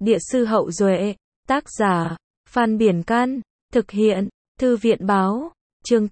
Địa sư Hậu Duệ, tác giả, Phan Biển Căn, thực hiện, Thư viện Báo, chương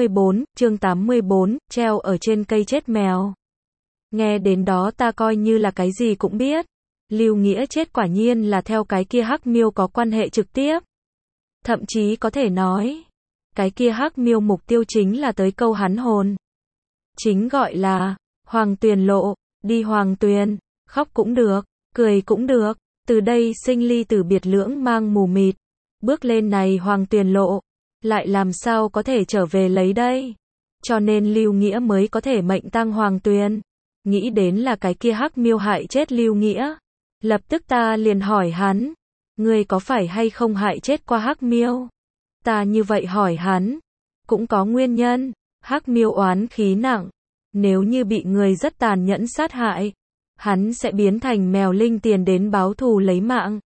84, treo ở trên cây chết mèo. Nghe đến đó ta coi như là cái gì cũng biết. Lưu Nghĩa chết quả nhiên là theo cái kia hắc miêu có quan hệ trực tiếp. Thậm chí có thể nói, cái kia hắc miêu mục tiêu chính là tới câu hắn hồn. Chính gọi là, Hoàng Tuyền lộ, đi Hoàng Tuyền, khóc cũng được, cười cũng được, từ đây sinh ly tử biệt lưỡng mang mù mịt. Bước lên này Hoàng Tuyền lộ, lại làm sao có thể trở về lấy đây. Cho nên Lưu Nghĩa mới có thể mệnh tang Hoàng Tuyền. Nghĩ đến là cái kia hắc miêu hại chết Lưu Nghĩa. Lập tức ta liền hỏi hắn, ngươi có phải hay không hại chết qua hắc miêu? Ta như vậy hỏi hắn, cũng có nguyên nhân, hắc miêu oán khí nặng. Nếu như bị người rất tàn nhẫn sát hại, hắn sẽ biến thành mèo linh tiền đến báo thù lấy mạng.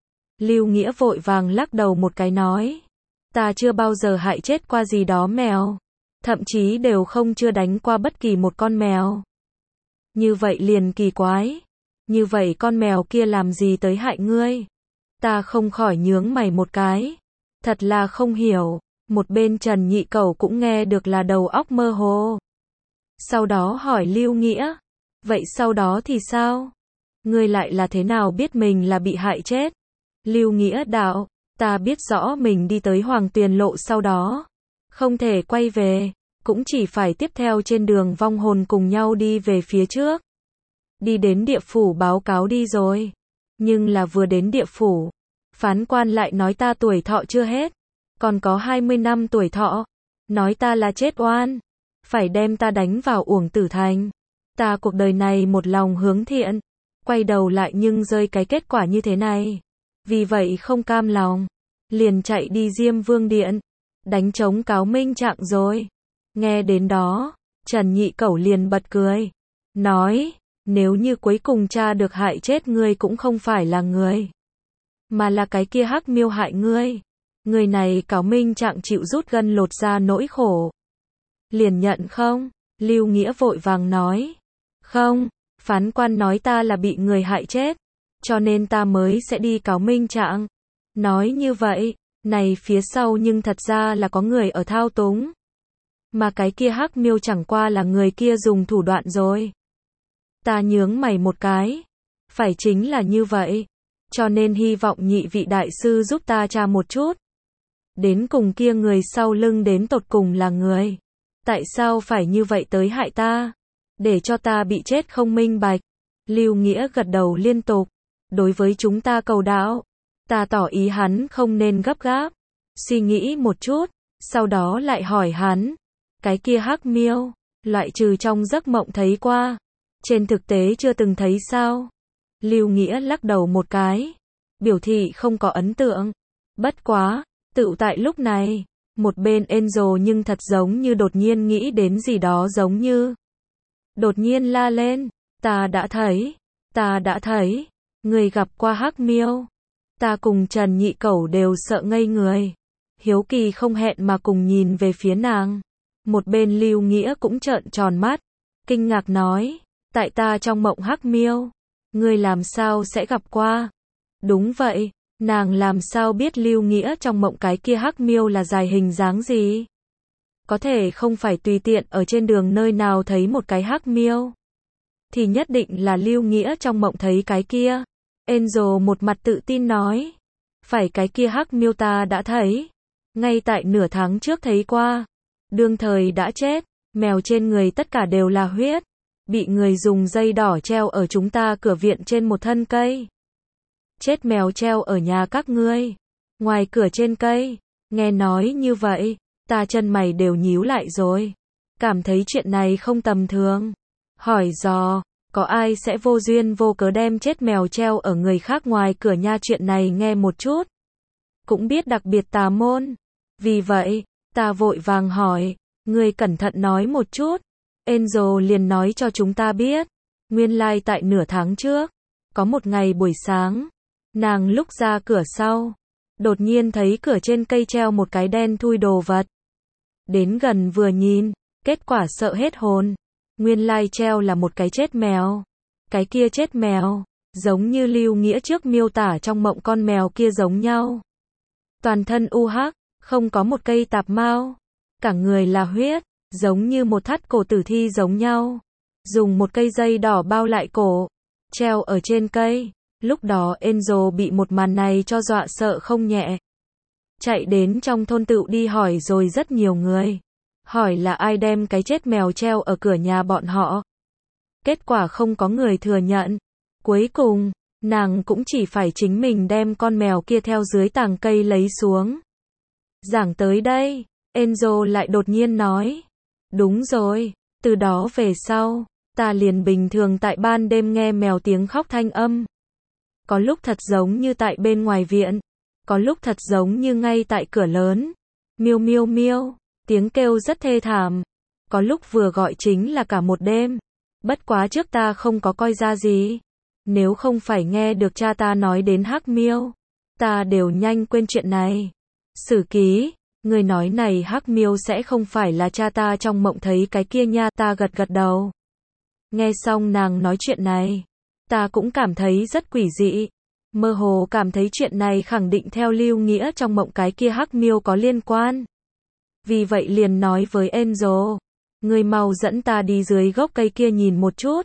Lưu Nghĩa vội vàng lắc đầu một cái nói, ta chưa bao giờ hại chết qua gì đó mèo, thậm chí đều không chưa đánh qua bất kỳ một con mèo. Như vậy liền kỳ quái, như vậy con mèo kia làm gì tới hại ngươi? Ta không khỏi nhướng mày một cái, thật là không hiểu. Một bên Trần Nhị Cẩu cũng nghe được là đầu óc mơ hồ. Sau đó hỏi Lưu Nghĩa, vậy sau đó thì sao? Ngươi lại là thế nào biết mình là bị hại chết? Lưu Nghĩa đạo, ta biết rõ mình đi tới Hoàng Tuyền lộ sau đó, không thể quay về, cũng chỉ phải tiếp theo trên đường vong hồn cùng nhau đi về phía trước. Đi đến địa phủ báo cáo đi rồi, nhưng là vừa đến địa phủ, phán quan lại nói ta tuổi thọ chưa hết, còn có 20 năm tuổi thọ, nói ta là chết oan, phải đem ta đánh vào uổng tử thành. Ta cuộc đời này một lòng hướng thiện, quay đầu lại nhưng rơi cái kết quả như thế này. Vì vậy không cam lòng, liền chạy đi Diêm Vương Điện, đánh trống cáo minh trạng rồi. Nghe đến đó, Trần Nhị Cẩu liền bật cười, nói, nếu như cuối cùng cha được hại chết ngươi cũng không phải là người, mà là cái kia hắc miêu hại ngươi. Người này cáo minh trạng chịu rút gân lột ra nỗi khổ. Liền nhận không? Lưu Nghĩa vội vàng nói, không, phán quan nói ta là bị người hại chết, cho nên ta mới sẽ đi cáo minh trạng. Nói như vậy, này phía sau nhưng thật ra là có người ở thao túng. Mà cái kia hắc miêu chẳng qua là người kia dùng thủ đoạn rồi. Ta nhướng mày một cái. Phải chính là như vậy. Cho nên hy vọng nhị vị đại sư giúp ta tra một chút. Đến cùng kia người sau lưng đến tột cùng là người. Tại sao phải như vậy tới hại ta? Để cho ta bị chết không minh bạch. Lưu Nghĩa gật đầu liên tục. Đối với chúng ta cầu đạo, ta tỏ ý hắn không nên gấp gáp. Suy nghĩ một chút, sau đó lại hỏi hắn, cái kia hắc miêu, loại trừ trong giấc mộng thấy qua, trên thực tế chưa từng thấy sao? Lưu Nghĩa lắc đầu một cái, biểu thị không có ấn tượng. Bất quá, tựu tại lúc này, một bên Angel nhưng thật giống như đột nhiên nghĩ đến gì đó giống như. Đột nhiên la lên, ta đã thấy, người gặp qua hắc miêu. Ta cùng Trần Nhị Cẩu đều sợ ngây người. Hiếu kỳ không hẹn mà cùng nhìn về phía nàng. Một bên Lưu Nghĩa cũng trợn tròn mắt, kinh ngạc nói, tại ta trong mộng hắc miêu, ngươi làm sao sẽ gặp qua? Đúng vậy, nàng làm sao biết Lưu Nghĩa trong mộng cái kia hắc miêu là dài hình dáng gì? Có thể không phải tùy tiện ở trên đường nơi nào thấy một cái hắc miêu, thì nhất định là Lưu Nghĩa trong mộng thấy cái kia. Angel một mặt tự tin nói, phải cái kia hắc miêu ta đã thấy, ngay tại nửa tháng trước thấy qua. Đương thời đã chết, mèo trên người tất cả đều là huyết, bị người dùng dây đỏ treo ở chúng ta cửa viện trên một thân cây. Chết mèo treo ở nhà các ngươi, ngoài cửa trên cây. Nghe nói như vậy, ta chân mày đều nhíu lại rồi, cảm thấy chuyện này không tầm thường. Hỏi dò, có ai sẽ vô duyên vô cớ đem chết mèo treo ở người khác ngoài cửa nha? Chuyện này nghe một chút cũng biết đặc biệt tà môn. Vì vậy, ta vội vàng hỏi, ngươi cẩn thận nói một chút. Angel liền nói cho chúng ta biết, nguyên lai tại nửa tháng trước, có một ngày buổi sáng, nàng lúc ra cửa sau, đột nhiên thấy cửa trên cây treo một cái đen thui đồ vật. Đến gần vừa nhìn, kết quả sợ hết hồn. Nguyên lai treo là một cái chết mèo. Cái kia chết mèo, giống như Lưu Nghĩa trước miêu tả trong mộng con mèo kia giống nhau. Toàn thân u hắc, không có một cây tạp mao, cả người là huyết, giống như một thắt cổ tử thi giống nhau. Dùng một cây dây đỏ bao lại cổ, treo ở trên cây. Lúc đó Enzo bị một màn này cho dọa sợ không nhẹ. Chạy đến trong thôn tựu đi hỏi rồi rất nhiều người. Hỏi là ai đem cái chết mèo treo ở cửa nhà bọn họ. Kết quả không có người thừa nhận. Cuối cùng, nàng cũng chỉ phải chính mình đem con mèo kia theo dưới tàng cây lấy xuống. Giảng tới đây, Enzo lại đột nhiên nói. Đúng rồi, từ đó về sau, ta liền bình thường tại ban đêm nghe mèo tiếng khóc thanh âm. Có lúc thật giống như tại bên ngoài viện, có lúc thật giống như ngay tại cửa lớn. Miêu miêu miêu, tiếng kêu rất thê thảm. Có lúc vừa gọi chính là cả một đêm. Bất quá trước ta không có coi ra gì. Nếu không phải nghe được cha ta nói đến hắc miêu, ta đều nhanh quên chuyện này. Sử ký, người nói này hắc miêu sẽ không phải là cha ta trong mộng thấy cái kia nha, ta gật gật đầu. Nghe xong nàng nói chuyện này, ta cũng cảm thấy rất quỷ dị. Mơ hồ cảm thấy chuyện này khẳng định theo Lưu Nghĩa trong mộng cái kia hắc miêu có liên quan. Vì vậy liền nói với Enzo, người mau dẫn ta đi dưới gốc cây kia nhìn một chút.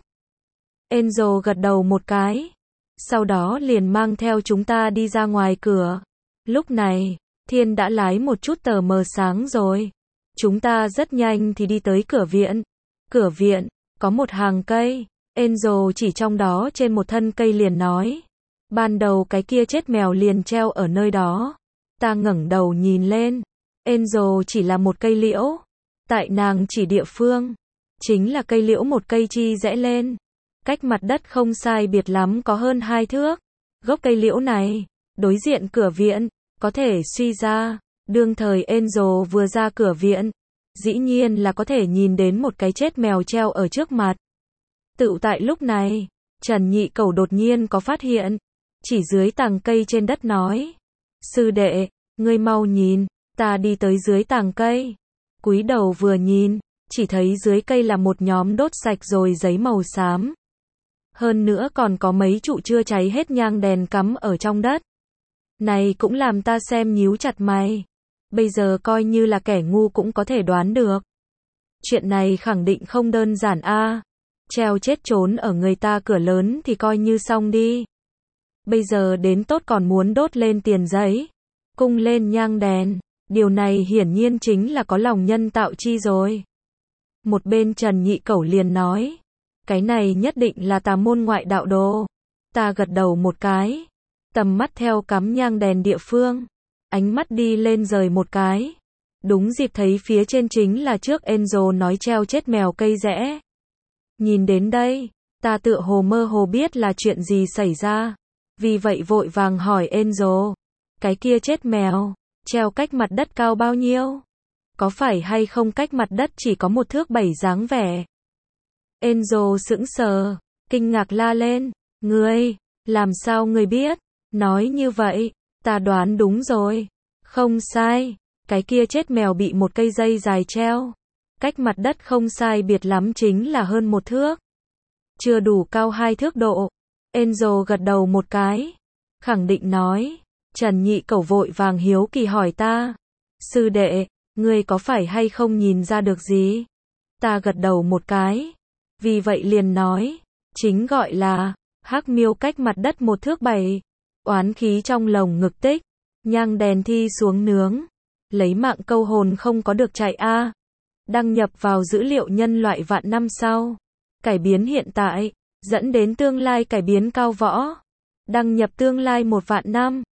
Enzo gật đầu một cái. Sau đó liền mang theo chúng ta đi ra ngoài cửa. Lúc này, thiên đã lái một chút tờ mờ sáng rồi. Chúng ta rất nhanh thì đi tới cửa viện. Cửa viện, có một hàng cây. Enzo chỉ trong đó trên một thân cây liền nói. Ban đầu cái kia chết mèo liền treo ở nơi đó. Ta ngẩng đầu nhìn lên. Enzo chỉ là một cây liễu. Tại nàng chỉ địa phương. Chính là cây liễu một cây chi rẽ lên. Cách mặt đất không sai biệt lắm có hơn 2 thước. Gốc cây liễu này, đối diện cửa viện, có thể suy ra, đương thời Enzo vừa ra cửa viện, dĩ nhiên là có thể nhìn đến một cái chết mèo treo ở trước mặt. Tựu tại lúc này, Trần Nhị Cẩu đột nhiên có phát hiện, chỉ dưới tàng cây trên đất nói. Sư đệ, ngươi mau nhìn, ta đi tới dưới tàng cây. Cúi đầu vừa nhìn, chỉ thấy dưới cây là một nhóm đốt sạch rồi giấy màu xám. Hơn nữa còn có mấy trụ chưa cháy hết nhang đèn cắm ở trong đất. Này cũng làm ta xem nhíu chặt mày. Bây giờ coi như là kẻ ngu cũng có thể đoán được. Chuyện này khẳng định không đơn giản a. Treo chết trốn ở người ta cửa lớn thì coi như xong đi. Bây giờ đến tốt còn muốn đốt lên tiền giấy, cung lên nhang đèn. Điều này hiển nhiên chính là có lòng nhân tạo chi rồi. Một bên Trần Nhị Cẩu liền nói. Cái này nhất định là tà môn ngoại đạo đồ. Ta gật đầu một cái. Tầm mắt theo cắm nhang đèn địa phương. Ánh mắt đi lên rời một cái. Đúng dịp thấy phía trên chính là trước Enzo nói treo chết mèo cây rẽ. Nhìn đến đây, ta tựa hồ mơ hồ biết là chuyện gì xảy ra. Vì vậy vội vàng hỏi Enzo. Cái kia chết mèo, treo cách mặt đất cao bao nhiêu? Có phải hay không cách mặt đất chỉ có 1 thước 7 dáng vẻ? Enzo sững sờ, kinh ngạc la lên. Ngươi, làm sao ngươi biết? Nói như vậy, ta đoán đúng rồi. Không sai, cái kia chết mèo bị một cây dây dài treo. Cách mặt đất không sai biệt lắm chính là hơn 1 thước. Chưa đủ cao 2 thước độ. Enzo gật đầu một cái. Khẳng định nói. Trần Nhị Cẩu vội vàng hiếu kỳ hỏi ta. Sư đệ, ngươi có phải hay không nhìn ra được gì? Ta gật đầu một cái. Vì vậy liền nói. Chính gọi là hắc miêu cách mặt đất 1 thước 7. Oán khí trong lồng ngực tích. Nhang đèn thi xuống nướng. Lấy mạng câu hồn không có được chạy a. Đăng nhập vào dữ liệu nhân loại vạn năm sau. Cải biến hiện tại. Dẫn đến tương lai cải biến cao võ. Đăng nhập tương lai 1 vạn năm.